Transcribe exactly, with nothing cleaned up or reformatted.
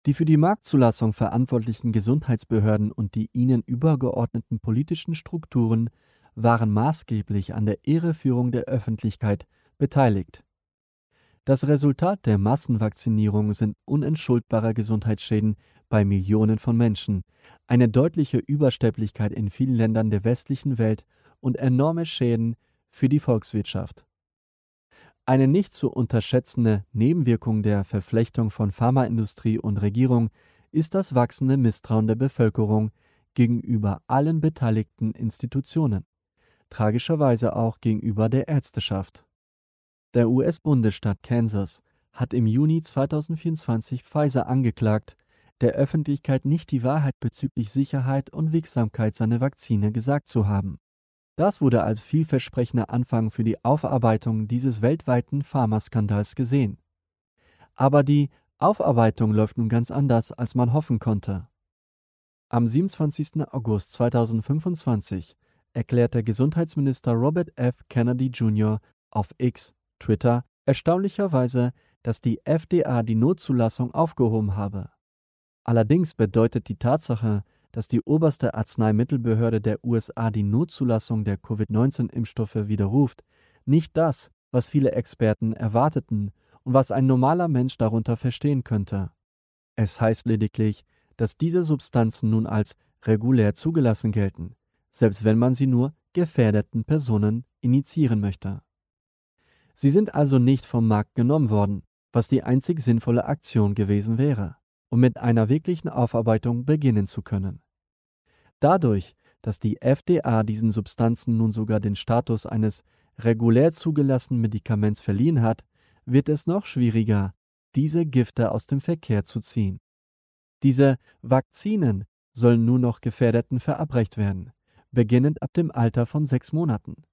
Die für die Marktzulassung verantwortlichen Gesundheitsbehörden und die ihnen übergeordneten politischen Strukturen waren maßgeblich an der Irreführung der Öffentlichkeit beteiligt. Das Resultat der Massenvakzinierung sind unentschuldbare Gesundheitsschäden bei Millionen von Menschen, eine deutliche Übersterblichkeit in vielen Ländern der westlichen Welt und enorme Schäden für die Volkswirtschaft. Eine nicht zu unterschätzende Nebenwirkung der Verflechtung von Pharmaindustrie und Regierung ist das wachsende Misstrauen der Bevölkerung gegenüber allen beteiligten Institutionen, tragischerweise auch gegenüber der Ärzteschaft. Der U S-Bundesstaat Kansas hat im Juni zweitausendvierundzwanzig Pfizer angeklagt, der Öffentlichkeit nicht die Wahrheit bezüglich Sicherheit und Wirksamkeit seiner Vakzine gesagt zu haben. Das wurde als vielversprechender Anfang für die Aufarbeitung dieses weltweiten Pharmaskandals gesehen. Aber die Aufarbeitung läuft nun ganz anders, als man hoffen konnte. Am siebenundzwanzigsten August zweitausendfünfundzwanzig erklärte Gesundheitsminister Robert F. Kennedy Junior auf X, Twitter, erstaunlicherweise, dass die F D A die Notzulassung aufgehoben habe. Allerdings bedeutet die Tatsache, dass die oberste Arzneimittelbehörde der U S A die Notzulassung der Covid neunzehn Impfstoffe widerruft, nicht das, was viele Experten erwarteten und was ein normaler Mensch darunter verstehen könnte. Es heißt lediglich, dass diese Substanzen nun als regulär zugelassen gelten, selbst wenn man sie nur gefährdeten Personen injizieren möchte. Sie sind also nicht vom Markt genommen worden, was die einzig sinnvolle Aktion gewesen wäre, um mit einer wirklichen Aufarbeitung beginnen zu können. Dadurch, dass die F D A diesen Substanzen nun sogar den Status eines regulär zugelassenen Medikaments verliehen hat, wird es noch schwieriger, diese Gifte aus dem Verkehr zu ziehen. Diese Vakzinen sollen nun noch Gefährdeten verabreicht werden, beginnend ab dem Alter von sechs Monaten.